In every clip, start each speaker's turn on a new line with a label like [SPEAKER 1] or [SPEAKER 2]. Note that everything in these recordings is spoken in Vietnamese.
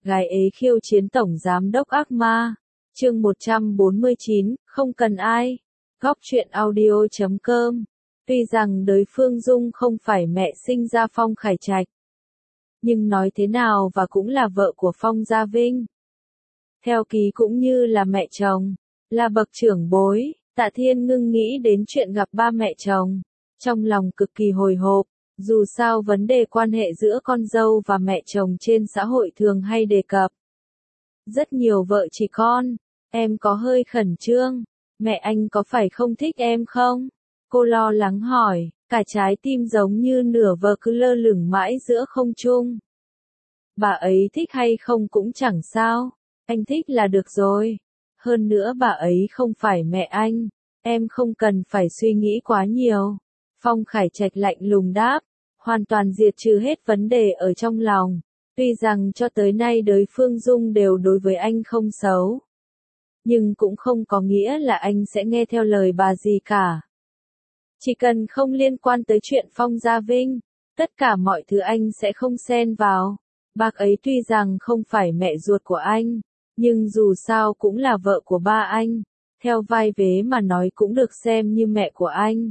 [SPEAKER 1] gái ế khiêu chiến tổng giám đốc ác ma. Chương 149, không cần ai. Góc truyện audio.com. Tuy rằng đới Phương Dung không phải mẹ sinh ra Phong Khải Trạch, nhưng nói thế nào và cũng là vợ của Phong Gia Vinh. Theo ký cũng như là mẹ chồng, là bậc trưởng bối, Tạ Thiên Ngưng nghĩ đến chuyện gặp ba mẹ chồng, trong lòng cực kỳ hồi hộp. Dù sao vấn đề quan hệ giữa con dâu và mẹ chồng trên xã hội thường hay đề cập. Rất nhiều vợ chỉ con, em có hơi khẩn trương, mẹ anh có phải không thích em không? Cô lo lắng hỏi, cả trái tim giống như nửa vờ cứ lơ lửng mãi giữa không trung. Bà ấy thích hay không cũng chẳng sao, anh thích là được rồi. Hơn nữa bà ấy không phải mẹ anh, em không cần phải suy nghĩ quá nhiều. Phong Khải Trạch lạnh lùng đáp, hoàn toàn diệt trừ hết vấn đề ở trong lòng. Tuy rằng cho tới nay đới Phương Dung đều đối với anh không xấu, nhưng cũng không có nghĩa là anh sẽ nghe theo lời bà gì cả. Chỉ cần không liên quan tới chuyện Phong Gia Vinh, tất cả mọi thứ anh sẽ không xen vào. Bác ấy tuy rằng không phải mẹ ruột của anh, nhưng dù sao cũng là vợ của ba anh, theo vai vế mà nói cũng được xem như mẹ của anh.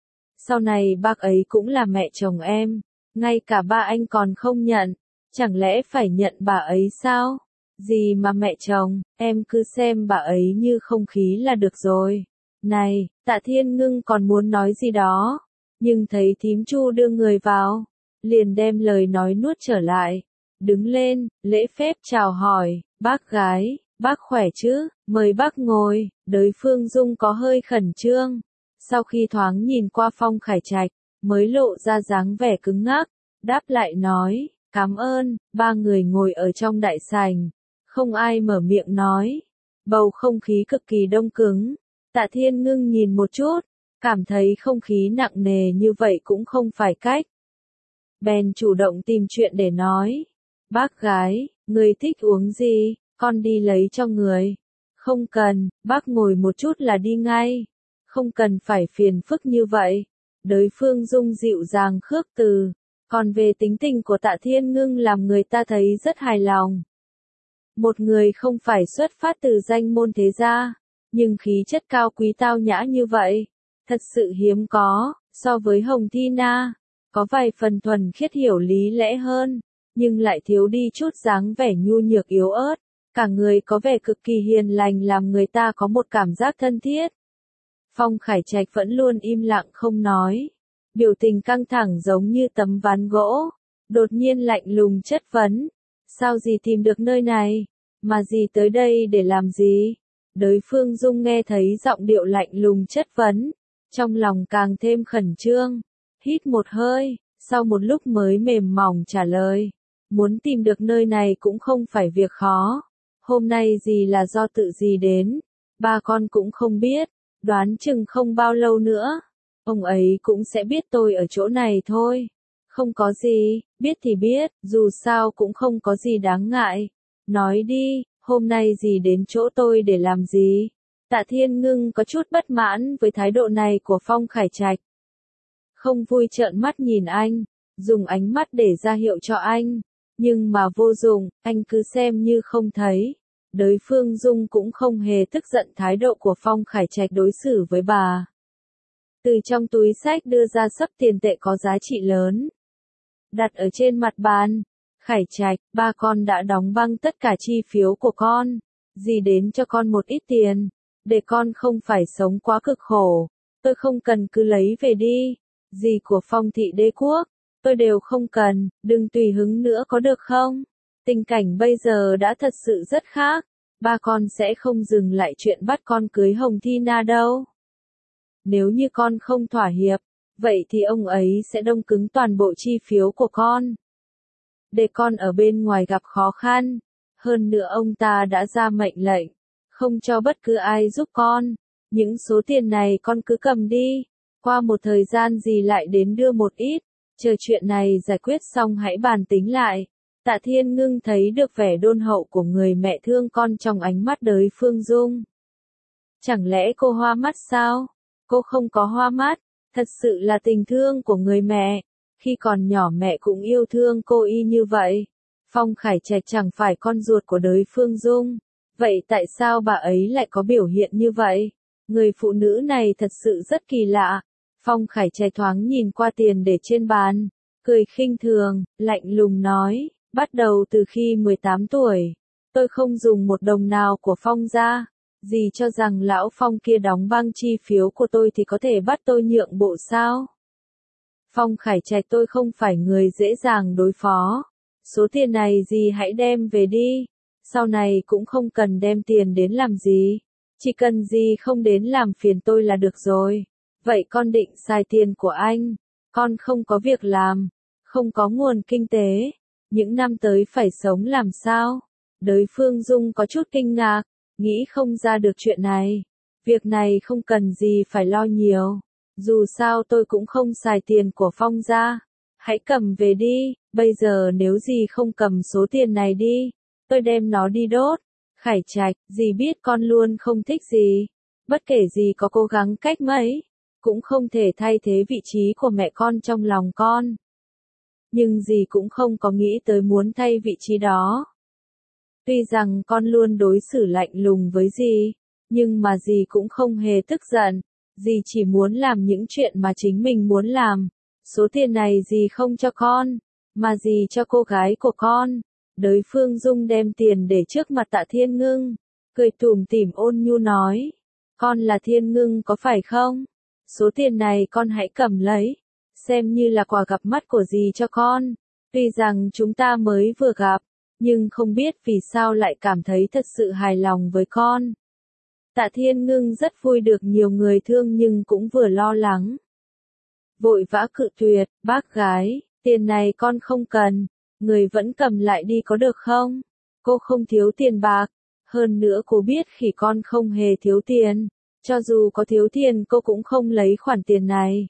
[SPEAKER 1] Sau này bác ấy cũng là mẹ chồng em, ngay cả ba anh còn không nhận, chẳng lẽ phải nhận bà ấy sao? Gì mà mẹ chồng, em cứ xem bà ấy như không khí là được rồi. Này, Tạ Thiên Ngưng còn muốn nói gì đó, nhưng thấy thím Chu đưa người vào, liền đem lời nói nuốt trở lại. Đứng lên, lễ phép chào hỏi, bác gái, bác khỏe chứ, mời bác ngồi. Đới Phương Dung có hơi khẩn trương. Sau khi thoáng nhìn qua Phong Khải Trạch, mới lộ ra dáng vẻ cứng ngắc, đáp lại nói, cảm ơn. Ba người ngồi ở trong đại sảnh, không ai mở miệng nói. Bầu không khí cực kỳ đông cứng. Tạ Thiên Ngưng nhìn một chút, cảm thấy không khí nặng nề như vậy cũng không phải cách. Bèn chủ động tìm chuyện để nói. Bác gái, người thích uống gì, con đi lấy cho người. Không cần, bác ngồi một chút là đi ngay. Không cần phải phiền phức như vậy. Đới Phương Dung dịu dàng khước từ. Còn về tính tình của Tạ Thiên Ngưng làm người ta thấy rất hài lòng. Một người không phải xuất phát từ danh môn thế gia, nhưng khí chất cao quý tao nhã như vậy, thật sự hiếm có. So với Hồng Thi Na, có vài phần thuần khiết hiểu lý lẽ hơn, nhưng lại thiếu đi chút dáng vẻ nhu nhược yếu ớt. Cả người có vẻ cực kỳ hiền lành làm người ta có một cảm giác thân thiết. Phong Khải Trạch vẫn luôn im lặng không nói, biểu tình căng thẳng giống như tấm ván gỗ, đột nhiên lạnh lùng chất vấn. Sao dì tìm được nơi này? Mà dì tới đây để làm gì? Đới Phương Dung nghe thấy giọng điệu lạnh lùng chất vấn, trong lòng càng thêm khẩn trương, hít một hơi, sau một lúc mới mềm mỏng trả lời. Muốn tìm được nơi này cũng không phải việc khó. Hôm nay dì là do tự dì đến, ba con cũng không biết, đoán chừng không bao lâu nữa, ông ấy cũng sẽ biết tôi ở chỗ này thôi. Không có gì, biết thì biết, dù sao cũng không có gì đáng ngại. Nói đi, hôm nay dì đến chỗ tôi để làm gì? Tạ Thiên Ngưng có chút bất mãn với thái độ này của Phong Khải Trạch. Không vui trợn mắt nhìn anh, dùng ánh mắt để ra hiệu cho anh, nhưng mà vô dụng, anh cứ xem như không thấy. Đới Phương Dung cũng không hề tức giận thái độ của Phong Khải Trạch đối xử với bà. Từ trong túi xách đưa ra xấp tiền tệ có giá trị lớn, đặt ở trên mặt bàn. Khải Trạch, ba con đã đóng băng tất cả chi phiếu của con. Dì đến cho con một ít tiền, để con không phải sống quá cực khổ. Tôi không cần cứ lấy về đi. Dì của Phong thị đế quốc, tôi đều không cần, đừng tùy hứng nữa có được không? Tình cảnh bây giờ đã thật sự rất khác. Ba con sẽ không dừng lại chuyện bắt con cưới Hồng Thi Na đâu. Nếu như con không thỏa hiệp, vậy thì ông ấy sẽ đông cứng toàn bộ chi phiếu của con, để con ở bên ngoài gặp khó khăn. Hơn nữa ông ta đã ra mệnh lệnh, không cho bất cứ ai giúp con. Những số tiền này con cứ cầm đi. Qua một thời gian gì lại đến đưa một ít. Chờ chuyện này giải quyết xong hãy bàn tính lại. Tạ Thiên Ngưng thấy được vẻ đôn hậu của người mẹ thương con trong ánh mắt đới Phương Dung. Chẳng lẽ cô hoa mắt sao? Cô không có hoa mắt. Thật sự là tình thương của người mẹ. Khi còn nhỏ mẹ cũng yêu thương cô y như vậy. Phong Khải Trạch chẳng phải con ruột của đới Phương Dung. Vậy tại sao bà ấy lại có biểu hiện như vậy? Người phụ nữ này thật sự rất kỳ lạ. Phong Khải Trạch thoáng nhìn qua tiền để trên bàn, cười khinh thường, lạnh lùng nói, bắt đầu từ khi 18 tuổi, tôi không dùng một đồng nào của Phong gia. Dì cho rằng lão Phong kia đóng băng chi phiếu của tôi thì có thể bắt tôi nhượng bộ sao? Phong Khải Trạch, tôi không phải người dễ dàng đối phó. Số tiền này dì hãy đem về đi. Sau này cũng không cần đem tiền đến làm gì. Chỉ cần dì không đến làm phiền tôi là được rồi. Vậy con định xài tiền của anh? Con không có việc làm, không có nguồn kinh tế. Những năm tới phải sống làm sao? Đới Phương Dung có chút kinh ngạc, nghĩ không ra được chuyện này. Việc này không cần gì phải lo nhiều. Dù sao tôi cũng không xài tiền của Phong gia. Hãy cầm về đi, bây giờ nếu dì không cầm số tiền này đi, tôi đem nó đi đốt. Khải Trạch, dì biết con luôn không thích dì. Bất kể dì có cố gắng cách mấy, cũng không thể thay thế vị trí của mẹ con trong lòng con. Nhưng dì cũng không có nghĩ tới muốn thay vị trí đó. Tuy rằng con luôn đối xử lạnh lùng với dì, nhưng mà dì cũng không hề tức giận. Dì chỉ muốn làm những chuyện mà chính mình muốn làm. Số tiền này dì không cho con, mà dì cho cô gái của con. Đới Phương Dung đem tiền để trước mặt Tạ Thiên Ngưng, cười tủm tỉm ôn nhu nói, con là Thiên Ngưng có phải không? Số tiền này con hãy cầm lấy, xem như là quà gặp mắt của dì cho con. Tuy rằng chúng ta mới vừa gặp, nhưng không biết vì sao lại cảm thấy thật sự hài lòng với con. Tạ Thiên Ngưng rất vui được nhiều người thương nhưng cũng vừa lo lắng. Vội vã cự tuyệt, bác gái, tiền này con không cần, người vẫn cầm lại đi có được không? Cô không thiếu tiền bạc, hơn nữa cô biết khi con không hề thiếu tiền, cho dù có thiếu tiền cô cũng không lấy khoản tiền này.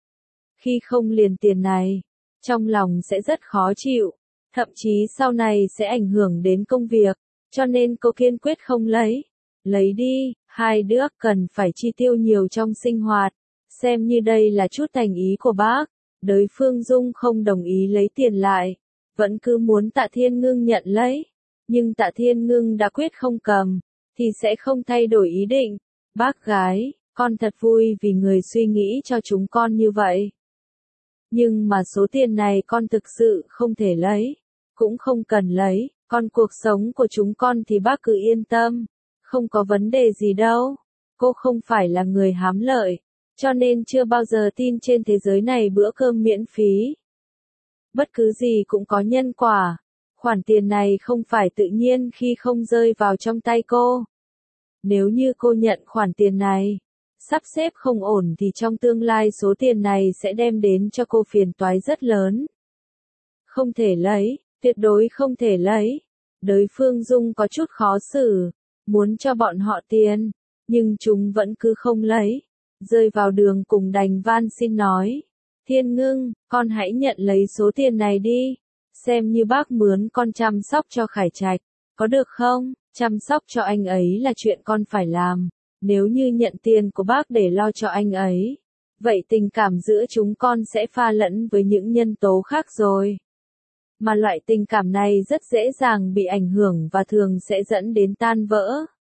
[SPEAKER 1] Khi không liền tiền này, trong lòng sẽ rất khó chịu, thậm chí sau này sẽ ảnh hưởng đến công việc, cho nên cô kiên quyết không lấy. Lấy đi, hai đứa cần phải chi tiêu nhiều trong sinh hoạt, xem như đây là chút thành ý của bác. Đới Phương Dung không đồng ý lấy tiền lại, vẫn cứ muốn Tạ Thiên Ngưng nhận lấy, nhưng Tạ Thiên Ngưng đã quyết không cầm, thì sẽ không thay đổi ý định. Bác gái, con thật vui vì người suy nghĩ cho chúng con như vậy. Nhưng mà số tiền này con thực sự không thể lấy, cũng không cần lấy, còn cuộc sống của chúng con thì bác cứ yên tâm, không có vấn đề gì đâu. Cô không phải là người hám lợi, cho nên chưa bao giờ tin trên thế giới này bữa cơm miễn phí. Bất cứ gì cũng có nhân quả, khoản tiền này không phải tự nhiên khi không rơi vào trong tay cô. Nếu như cô nhận khoản tiền này, sắp xếp không ổn thì trong tương lai số tiền này sẽ đem đến cho cô phiền toái rất lớn. Không thể lấy, tuyệt đối không thể lấy. Đới Phương Dung có chút khó xử, muốn cho bọn họ tiền, nhưng chúng vẫn cứ không lấy. Rơi vào đường cùng đành van xin nói, Thiên Ngưng, con hãy nhận lấy số tiền này đi, xem như bác mướn con chăm sóc cho Khải Trạch, có được không? Chăm sóc cho anh ấy là chuyện con phải làm, nếu như nhận tiền của bác để lo cho anh ấy, vậy tình cảm giữa chúng con sẽ pha lẫn với những nhân tố khác rồi. Mà loại tình cảm này rất dễ dàng bị ảnh hưởng và thường sẽ dẫn đến tan vỡ.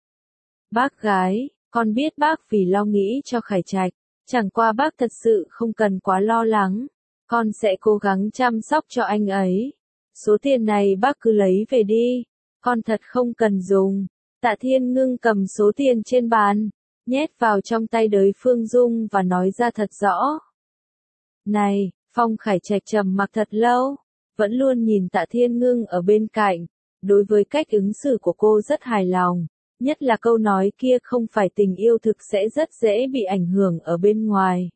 [SPEAKER 1] Bác gái, con biết bác vì lo nghĩ cho Khải Trạch, chẳng qua bác thật sự không cần quá lo lắng, con sẽ cố gắng chăm sóc cho anh ấy. Số tiền này bác cứ lấy về đi, con thật không cần dùng. Tạ Thiên Ngưng cầm số tiền trên bàn, nhét vào trong tay Đới Phương Dung và nói ra thật rõ. Này, Phong Khải Trạch trầm mặc thật lâu, vẫn luôn nhìn Tạ Thiên Ngưng ở bên cạnh, đối với cách ứng xử của cô rất hài lòng. Nhất là câu nói kia không phải tình yêu thực sẽ rất dễ bị ảnh hưởng ở bên ngoài.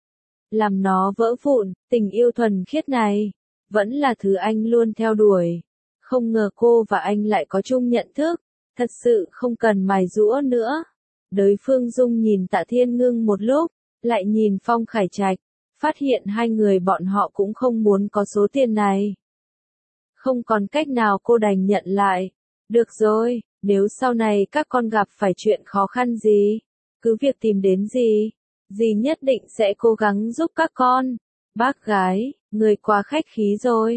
[SPEAKER 1] Làm nó vỡ vụn, tình yêu thuần khiết này, vẫn là thứ anh luôn theo đuổi. Không ngờ cô và anh lại có chung nhận thức, thật sự không cần mài giũa nữa. Đới Phương Dung nhìn Tạ Thiên Ngưng một lúc, lại nhìn Phong Khải Trạch, phát hiện hai người bọn họ cũng không muốn có số tiền này. Không còn cách nào cô đành nhận lại. Được rồi. Nếu sau này các con gặp phải chuyện khó khăn gì, cứ việc tìm đến dì nhất định sẽ cố gắng giúp các con. Bác gái, người quá khách khí rồi.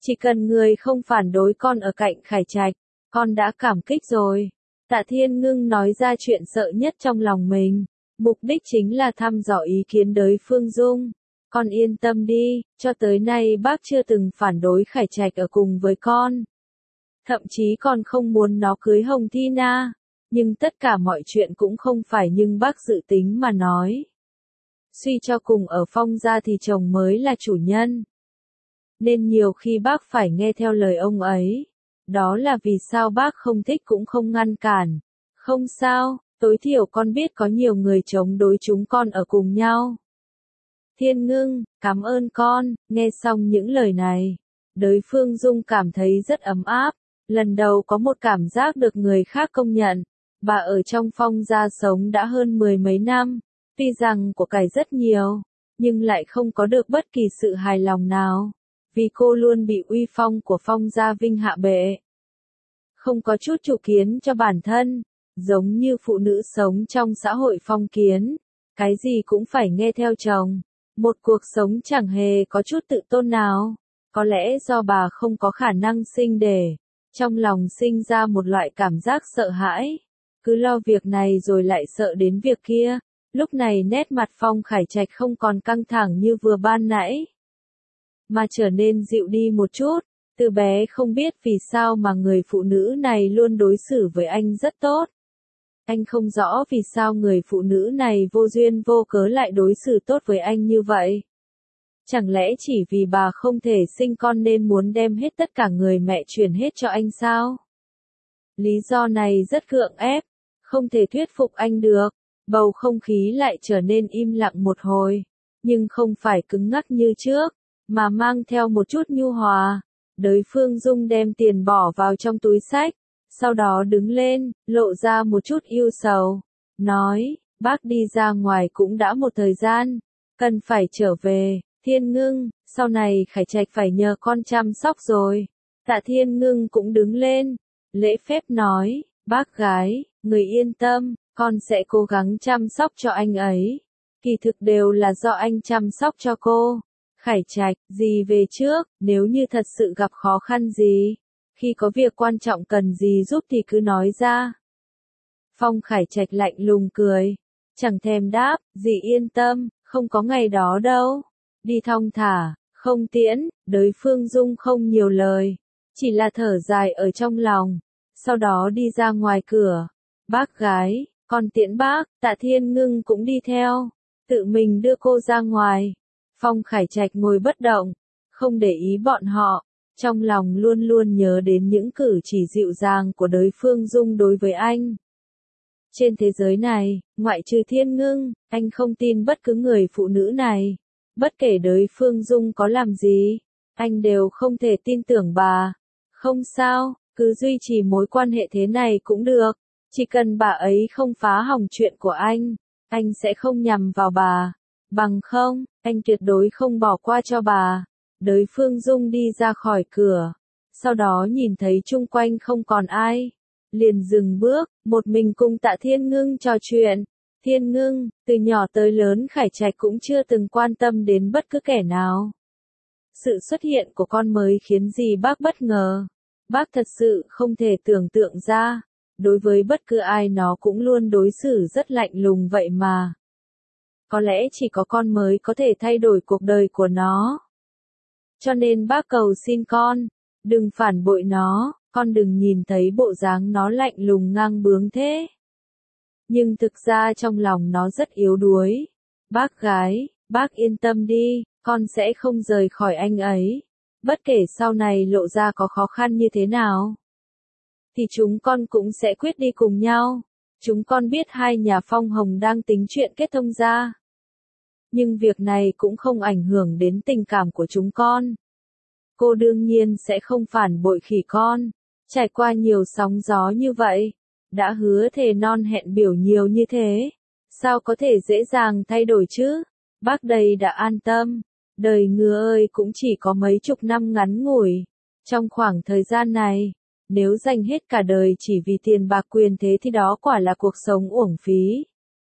[SPEAKER 1] Chỉ cần người không phản đối con ở cạnh Khải Trạch, con đã cảm kích rồi. Tạ Thiên Ngưng nói ra chuyện sợ nhất trong lòng mình. Mục đích chính là thăm dò ý kiến đối phương Dung. Con yên tâm đi, cho tới nay bác chưa từng phản đối Khải Trạch ở cùng với con. Thậm chí còn không muốn nó cưới Hồng Thi Na. Nhưng tất cả mọi chuyện cũng không phải nhưng bác dự tính mà nói. Suy cho cùng ở Phong gia thì chồng mới là chủ nhân. Nên nhiều khi bác phải nghe theo lời ông ấy. Đó là vì sao bác không thích cũng không ngăn cản. Không sao, tối thiểu con biết có nhiều người chống đối chúng con ở cùng nhau. Thiên Ngưng, cảm ơn con. Nghe xong những lời này, đối phương Dung cảm thấy rất ấm áp. Lần đầu có một cảm giác được người khác công nhận. Bà ở trong Phong gia sống đã hơn 10 mấy năm. Tuy rằng của cải rất nhiều, nhưng lại không có được bất kỳ sự hài lòng nào. Vì cô luôn bị uy phong của Phong gia vinh hạ bệ. Không có chút chủ kiến cho bản thân, giống như phụ nữ sống trong xã hội phong kiến. Cái gì cũng phải nghe theo chồng. Một cuộc sống chẳng hề có chút tự tôn nào. Có lẽ do bà không có khả năng sinh đẻ. Trong lòng sinh ra một loại cảm giác sợ hãi. Cứ lo việc này rồi lại sợ đến việc kia. Lúc này nét mặt Phong Khải Trạch không còn căng thẳng như vừa ban nãy, mà trở nên dịu đi một chút. Từ bé không biết vì sao mà người phụ nữ này luôn đối xử với anh rất tốt. Anh không rõ vì sao người phụ nữ này vô duyên vô cớ lại đối xử tốt với anh như vậy. Chẳng lẽ chỉ vì bà không thể sinh con nên muốn đem hết tất cả người mẹ truyền hết cho anh sao? Lý do này rất gượng ép, không thể thuyết phục anh được. Bầu không khí lại trở nên im lặng một hồi, nhưng không phải cứng ngắc như trước, mà mang theo một chút nhu hòa. Đối phương Dung đem tiền bỏ vào trong túi xách, sau đó đứng lên, lộ ra một chút ưu sầu, nói, bác đi ra ngoài cũng đã một thời gian, cần phải trở về. Thiên Ngưng, sau này Khải Trạch phải nhờ con chăm sóc rồi. Tạ Thiên Ngưng cũng đứng lên, lễ phép nói, bác gái, người yên tâm, con sẽ cố gắng chăm sóc cho anh ấy. Kỳ thực đều là do anh chăm sóc cho cô. Khải Trạch, gì về trước, nếu như thật sự gặp khó khăn gì, khi có việc quan trọng cần gì giúp thì cứ nói ra. Phong Khải Trạch lạnh lùng cười, chẳng thèm đáp, dì yên tâm, không có ngày đó đâu. Đi thong thả, không tiễn. Đối phương Dung không nhiều lời, chỉ là thở dài ở trong lòng, sau đó đi ra ngoài cửa. Bác gái, con tiễn bác. Tạ Thiên Ngưng cũng đi theo, tự mình đưa cô ra ngoài. Phong Khải Trạch ngồi bất động, không để ý bọn họ, trong lòng luôn luôn nhớ đến những cử chỉ dịu dàng của đối phương Dung đối với anh. Trên thế giới này, ngoại trừ Thiên Ngưng, anh không tin bất cứ người phụ nữ này. Bất kể đối phương Dung có làm gì, anh đều không thể tin tưởng bà. Không sao, cứ duy trì mối quan hệ thế này cũng được. Chỉ cần bà ấy không phá hỏng chuyện của anh sẽ không nhằm vào bà. Bằng không, anh tuyệt đối không bỏ qua cho bà. Đối phương Dung đi ra khỏi cửa, sau đó nhìn thấy chung quanh không còn ai, liền dừng bước, một mình cùng Tạ Thiên Ngưng trò chuyện. Thiên Ngưng, từ nhỏ tới lớn Khải Trạch cũng chưa từng quan tâm đến bất cứ kẻ nào. Sự xuất hiện của con mới khiến gì bác bất ngờ. Bác thật sự không thể tưởng tượng ra, đối với bất cứ ai nó cũng luôn đối xử rất lạnh lùng vậy mà. Có lẽ chỉ có con mới có thể thay đổi cuộc đời của nó. Cho nên bác cầu xin con, đừng phản bội nó, con đừng nhìn thấy bộ dáng nó lạnh lùng ngang bướng thế. Nhưng thực ra trong lòng nó rất yếu đuối. Bác gái, bác yên tâm đi, con sẽ không rời khỏi anh ấy. Bất kể sau này lộ ra có khó khăn như thế nào, thì chúng con cũng sẽ quyết đi cùng nhau. Chúng con biết hai nhà Phong Hồng đang tính chuyện kết thông gia. Nhưng việc này cũng không ảnh hưởng đến tình cảm của chúng con. Cô đương nhiên sẽ không phản bội Khỉ con. Trải qua nhiều sóng gió như vậy, đã hứa thề non hẹn biểu nhiều như thế, sao có thể dễ dàng thay đổi chứ? Bác đây đã an tâm. Đời ngựa ơi cũng chỉ có mấy chục năm ngắn ngủi. Trong khoảng thời gian này, nếu dành hết cả đời chỉ vì tiền bạc quyền thế thì đó quả là cuộc sống uổng phí.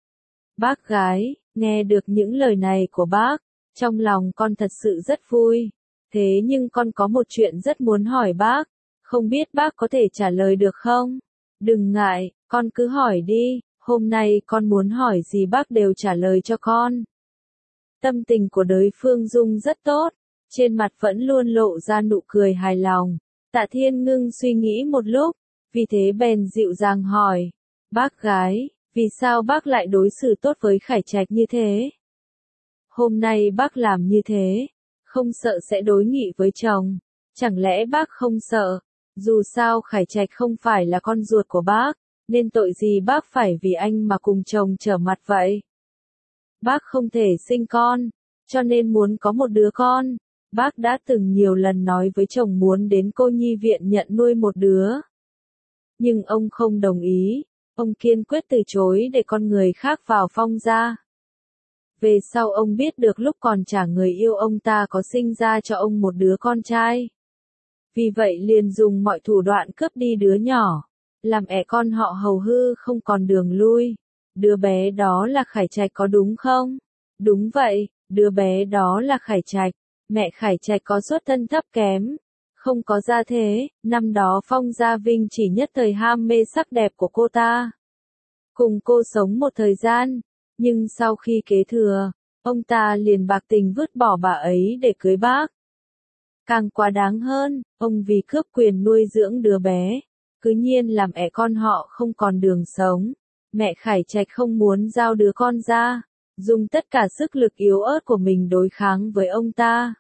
[SPEAKER 1] Bác gái, nghe được những lời này của bác, trong lòng con thật sự rất vui. Thế nhưng con có một chuyện rất muốn hỏi bác, không biết bác có thể trả lời được không? Đừng ngại, con cứ hỏi đi, hôm nay con muốn hỏi gì bác đều trả lời cho con. Tâm tình của đối phương Dung rất tốt, trên mặt vẫn luôn lộ ra nụ cười hài lòng. Tạ Thiên Ngưng suy nghĩ một lúc, vì thế bèn dịu dàng hỏi, bác gái, vì sao bác lại đối xử tốt với Khải Trạch như thế? Hôm nay bác làm như thế, không sợ sẽ đối nghị với chồng, chẳng lẽ bác không sợ? Dù sao Khải Trạch không phải là con ruột của bác, nên tội gì bác phải vì anh mà cùng chồng trở mặt vậy? Bác không thể sinh con, cho nên muốn có một đứa con. Bác đã từng nhiều lần nói với chồng muốn đến cô nhi viện nhận nuôi một đứa. Nhưng ông không đồng ý, ông kiên quyết từ chối để con người khác vào Phong gia. Về sau ông biết được lúc còn trả người yêu ông ta có sinh ra cho ông một đứa con trai. Vì vậy liền dùng mọi thủ đoạn cướp đi đứa nhỏ, làm ẻ con họ hầu hư không còn đường lui. Đứa bé đó là Khải Trạch có đúng không? Đúng vậy, đứa bé đó là Khải Trạch. Mẹ Khải Trạch có xuất thân thấp kém, không có gia thế, năm đó Phong Gia Vinh chỉ nhất thời ham mê sắc đẹp của cô ta. Cùng cô sống một thời gian, nhưng sau khi kế thừa, ông ta liền bạc tình vứt bỏ bà ấy để cưới bác. Càng quá đáng hơn, ông vì cướp quyền nuôi dưỡng đứa bé, cứ nhiên làm ẻ con họ không còn đường sống. Mẹ Khải Trạch không muốn giao đứa con ra, dùng tất cả sức lực yếu ớt của mình đối kháng với ông ta.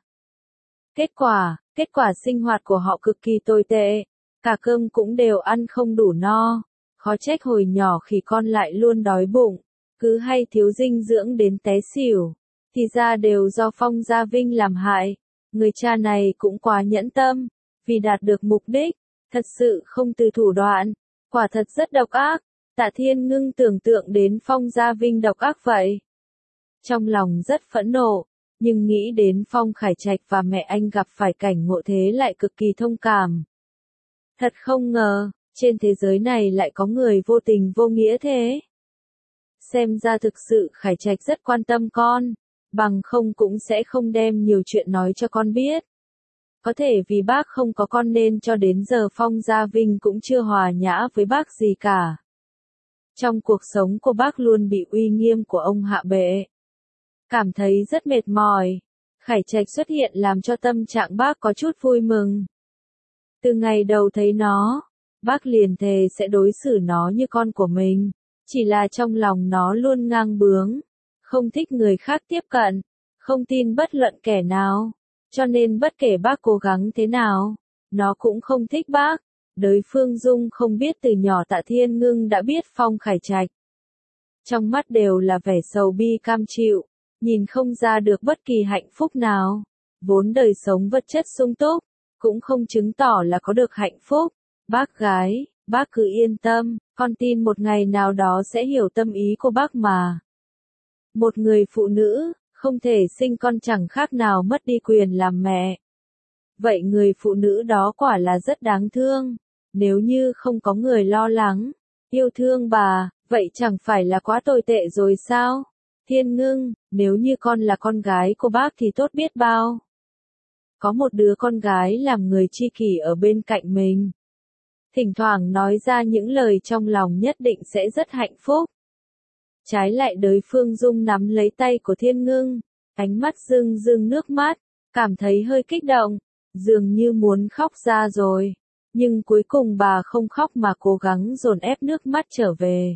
[SPEAKER 1] Kết quả sinh hoạt của họ cực kỳ tồi tệ, cả cơm cũng đều ăn không đủ no, khó trách hồi nhỏ khi con lại luôn đói bụng, cứ hay thiếu dinh dưỡng đến té xỉu, thì ra đều do Phong Gia Vinh làm hại. Người cha này cũng quá nhẫn tâm, vì đạt được mục đích, thật sự không từ thủ đoạn, quả thật rất độc ác. Tạ Thiên Ngưng tưởng tượng đến Phong Gia Vinh độc ác vậy, trong lòng rất phẫn nộ, nhưng nghĩ đến Phong Khải Trạch và mẹ anh gặp phải cảnh ngộ thế lại cực kỳ thông cảm. Thật không ngờ, trên thế giới này lại có người vô tình vô nghĩa thế. Xem ra thực sự Khải Trạch rất quan tâm con, bằng không cũng sẽ không đem nhiều chuyện nói cho con biết. Có thể vì bác không có con nên cho đến giờ Phong Gia Vinh cũng chưa hòa nhã với bác gì cả. Trong cuộc sống của bác luôn bị uy nghiêm của ông hạ bệ. Cảm thấy rất mệt mỏi. Khải Trạch xuất hiện làm cho tâm trạng bác có chút vui mừng. Từ ngày đầu thấy nó, bác liền thề sẽ đối xử nó như con của mình. Chỉ là trong lòng nó luôn ngang bướng, không thích người khác tiếp cận, không tin bất luận kẻ nào. Cho nên bất kể bác cố gắng thế nào, nó cũng không thích bác. Đới Phương Dung không biết từ nhỏ Tạ Thiên Ngưng đã biết Phong Khải Trạch. Trong mắt đều là vẻ sầu bi cam chịu, nhìn không ra được bất kỳ hạnh phúc nào. Vốn đời sống vật chất sung túc, cũng không chứng tỏ là có được hạnh phúc. Bác gái, bác cứ yên tâm, con tin một ngày nào đó sẽ hiểu tâm ý của bác mà. Một người phụ nữ, không thể sinh con chẳng khác nào mất đi quyền làm mẹ. Vậy người phụ nữ đó quả là rất đáng thương. Nếu như không có người lo lắng, yêu thương bà, vậy chẳng phải là quá tồi tệ rồi sao? Thiên Ngưng, nếu như con là con gái của bác thì tốt biết bao. Có một đứa con gái làm người tri kỷ ở bên cạnh mình. Thỉnh thoảng nói ra những lời trong lòng nhất định sẽ rất hạnh phúc. Trái lại Đới Phương Dung nắm lấy tay của Thiên Ngưng, ánh mắt rưng rưng nước mắt, cảm thấy hơi kích động, dường như muốn khóc ra rồi. Nhưng cuối cùng bà không khóc mà cố gắng dồn ép nước mắt trở về.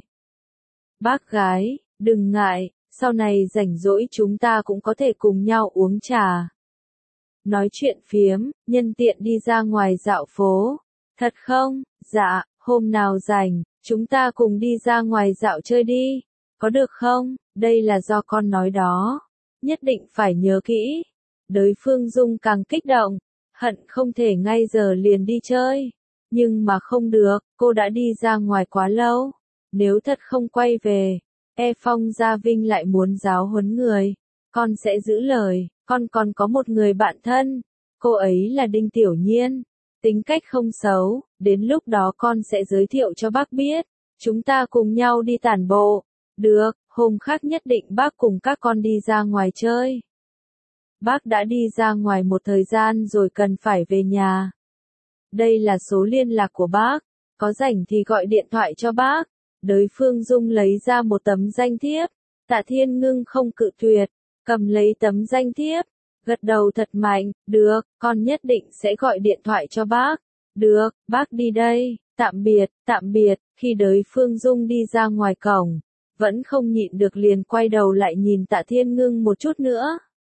[SPEAKER 1] Bác gái, đừng ngại, sau này rảnh rỗi chúng ta cũng có thể cùng nhau uống trà. Nói chuyện phiếm, nhân tiện đi ra ngoài dạo phố. Thật không? Dạ, hôm nào rảnh, chúng ta cùng đi ra ngoài dạo chơi đi. Có được không? Đây là do con nói đó. Nhất định phải nhớ kỹ. Đới Phương Dung càng kích động, hận không thể ngay giờ liền đi chơi. Nhưng mà không được, cô đã đi ra ngoài quá lâu. Nếu thật không quay về, Phong Gia Vinh lại muốn giáo huấn người. Con sẽ giữ lời, con còn có một người bạn thân. Cô ấy là Đinh Tiểu Nhiên. Tính cách không xấu, đến lúc đó con sẽ giới thiệu cho bác biết. Chúng ta cùng nhau đi tản bộ. Được, hôm khác nhất định bác cùng các con đi ra ngoài chơi. bác đã đi ra ngoài một thời gian rồi cần phải về nhà. Đây là số liên lạc của bác, có rảnh thì gọi điện thoại cho bác. Đới Phương Dung lấy ra một tấm danh thiếp, Tạ Thiên Ngưng không cự tuyệt, cầm lấy tấm danh thiếp, gật đầu thật mạnh, được, con nhất định sẽ gọi điện thoại cho bác. Được, bác đi đây, tạm biệt, khi Đới Phương Dung đi ra ngoài cổng, vẫn không nhịn được liền quay đầu lại nhìn Tạ Thiên Ngưng một chút nữa.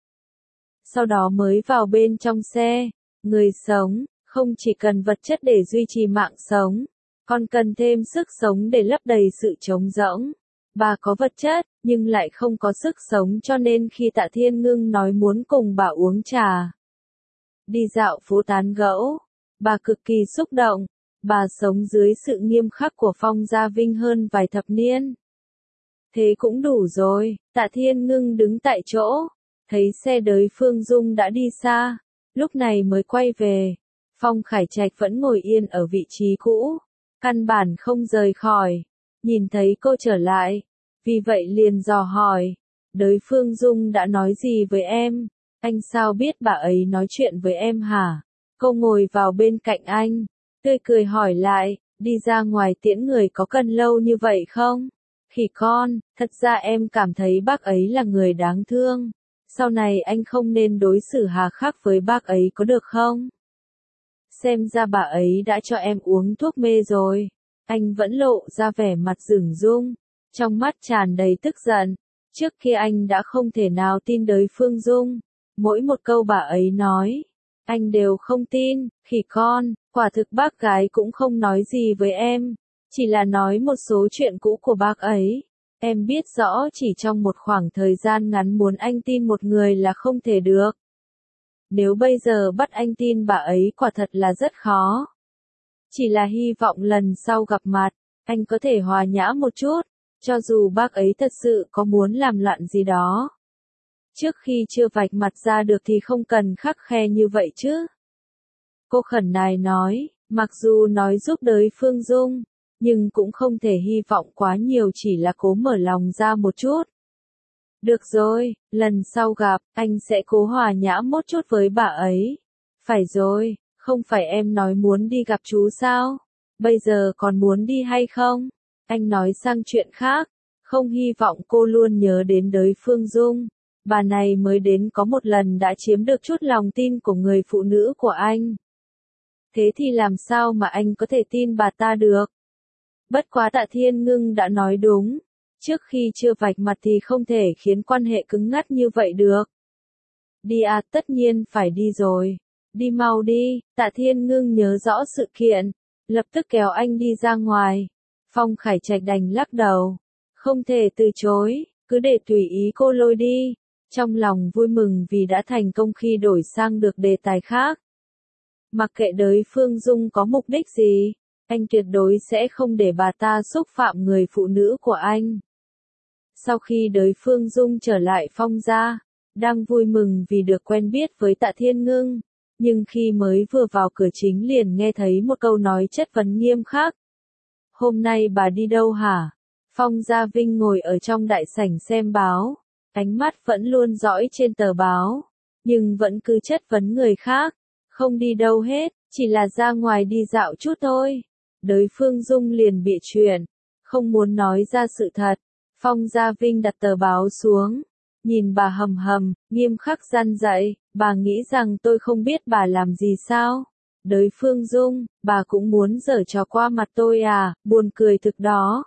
[SPEAKER 1] Sau đó mới vào bên trong xe, người sống, không chỉ cần vật chất để duy trì mạng sống, còn cần thêm sức sống để lấp đầy sự trống rỗng. Bà có vật chất, nhưng lại không có sức sống cho nên khi Tạ Thiên Ngưng nói muốn cùng bà uống trà, đi dạo phố tán gẫu, bà cực kỳ xúc động. Bà sống dưới sự nghiêm khắc của Phong Gia Vinh hơn vài thập niên. Thế cũng đủ rồi, Tạ Thiên Ngưng đứng tại chỗ, thấy xe Đới Phương Dung đã đi xa, lúc này mới quay về. Phong Khải Trạch vẫn ngồi yên ở vị trí cũ, căn bản không rời khỏi. Nhìn thấy cô trở lại, vì vậy liền dò hỏi, Đới Phương Dung đã nói gì với em? Anh sao biết bà ấy nói chuyện với em hả? Cô ngồi vào bên cạnh anh, tươi cười hỏi lại, đi ra ngoài tiễn người có cần lâu như vậy không? Khỉ con, thật ra em cảm thấy bác ấy là người đáng thương. Sau này anh không nên đối xử hà khắc với bác ấy có được không? Xem ra bà ấy đã cho em uống thuốc mê rồi. Anh vẫn lộ ra vẻ mặt dửng dưng, trong mắt tràn đầy tức giận. Trước kia anh đã không thể nào tin Đới Phương Dung. Mỗi một câu bà ấy nói, anh đều không tin. Khỉ con, quả thực bác gái cũng không nói gì với em, chỉ là nói một số chuyện cũ của bác ấy. Em biết rõ chỉ trong một khoảng thời gian ngắn muốn anh tin một người là không thể được. Nếu bây giờ bắt anh tin bà ấy quả thật là rất khó. Chỉ là hy vọng lần sau gặp mặt, anh có thể hòa nhã một chút, cho dù bác ấy thật sự có muốn làm loạn gì đó. Trước khi chưa vạch mặt ra được thì không cần khắt khe như vậy chứ. Cô khẩn nài nói, mặc dù nói giúp Đới Phương Dung, nhưng cũng không thể hy vọng quá nhiều, chỉ là cố mở lòng ra một chút. Được rồi, lần sau gặp, anh sẽ cố hòa nhã một chút với bà ấy. Phải rồi, không phải em nói muốn đi gặp chú sao? Bây giờ còn muốn đi hay không? Anh nói sang chuyện khác, không hy vọng cô luôn nhớ đến Đới Phương Dung. Bà này mới đến có một lần đã chiếm được chút lòng tin của người phụ nữ của anh. Thế thì làm sao mà anh có thể tin bà ta được? Bất quá Tạ Thiên Ngưng đã nói đúng. Trước khi chưa vạch mặt thì không thể khiến quan hệ cứng ngắt như vậy được. Đi à, tất nhiên phải đi rồi. Đi mau đi, Tạ Thiên Ngưng nhớ rõ sự kiện, lập tức kéo anh đi ra ngoài. Phong Khải Trạch đành lắc đầu. Không thể từ chối, cứ để tùy ý cô lôi đi. Trong lòng vui mừng vì đã thành công khi đổi sang được đề tài khác. Mặc kệ Đới Phương Dung có mục đích gì, anh tuyệt đối sẽ không để bà ta xúc phạm người phụ nữ của anh. Sau khi Đới Phương Dung trở lại Phong gia, đang vui mừng vì được quen biết với Tạ Thiên Ngưng, nhưng khi mới vừa vào cửa chính liền nghe thấy một câu nói chất vấn nghiêm khắc. Hôm nay bà đi đâu hả? Phong Gia Vinh ngồi ở trong đại sảnh xem báo, ánh mắt vẫn luôn dõi trên tờ báo, nhưng vẫn cứ chất vấn người khác. Không đi đâu hết, chỉ là ra ngoài đi dạo chút thôi. Đới Phương Dung liền bịa chuyện, không muốn nói ra sự thật. Phong Gia Vinh đặt tờ báo xuống, nhìn bà hầm hầm, nghiêm khắc răn dạy, bà nghĩ rằng tôi không biết bà làm gì sao? Đới Phương Dung, bà cũng muốn giở trò qua mặt tôi à, buồn cười thực đó.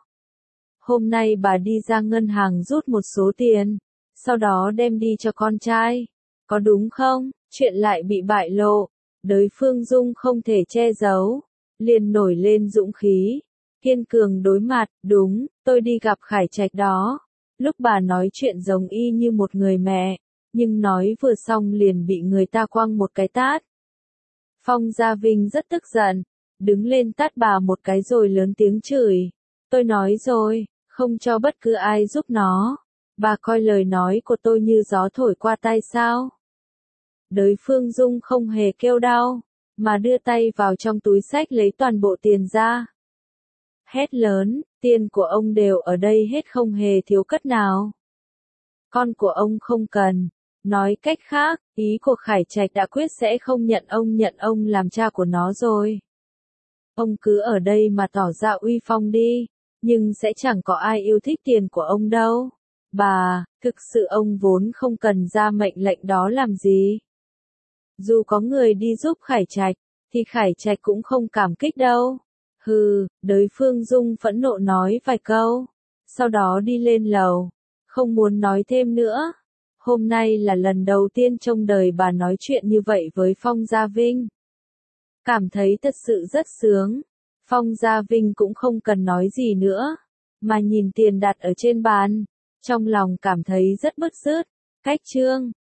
[SPEAKER 1] Hôm nay bà đi ra ngân hàng rút một số tiền, sau đó đem đi cho con trai. Có đúng không? Chuyện lại bị bại lộ. Đới Phương Dung không thể che giấu, liền nổi lên dũng khí, kiên cường đối mặt, đúng, tôi đi gặp Khải Trạch đó. Lúc bà nói chuyện giống y như một người mẹ, nhưng nói vừa xong liền bị người ta quăng một cái tát. Phong Gia Vinh rất tức giận, đứng lên tát bà một cái rồi lớn tiếng chửi. Tôi nói rồi, không cho bất cứ ai giúp nó. Bà coi lời nói của tôi như gió thổi qua tai sao? Đới Phương Dung không hề kêu đau, mà đưa tay vào trong túi xách lấy toàn bộ tiền ra. Hét lớn, tiền của ông đều ở đây hết, không hề thiếu cất nào. Con của ông không cần, Nói cách khác, ý của Khải Trạch đã quyết sẽ không nhận ông làm cha của nó rồi. Ông cứ ở đây mà tỏ ra uy phong đi, nhưng sẽ chẳng có ai yêu thích tiền của ông đâu. Bà, thực sự ông vốn không cần ra mệnh lệnh đó làm gì. Dù có người đi giúp Khải Trạch, thì Khải Trạch cũng không cảm kích đâu. Hừ, đới Phương Dung phẫn nộ nói vài câu, sau đó đi lên lầu, không muốn nói thêm nữa. Hôm nay là lần đầu tiên trong đời bà nói chuyện như vậy với Phong Gia Vinh. Cảm thấy thật sự rất sướng. Phong Gia Vinh cũng không cần nói gì nữa, mà nhìn tiền đặt ở trên bàn, trong lòng cảm thấy rất bứt rứt. Cách chương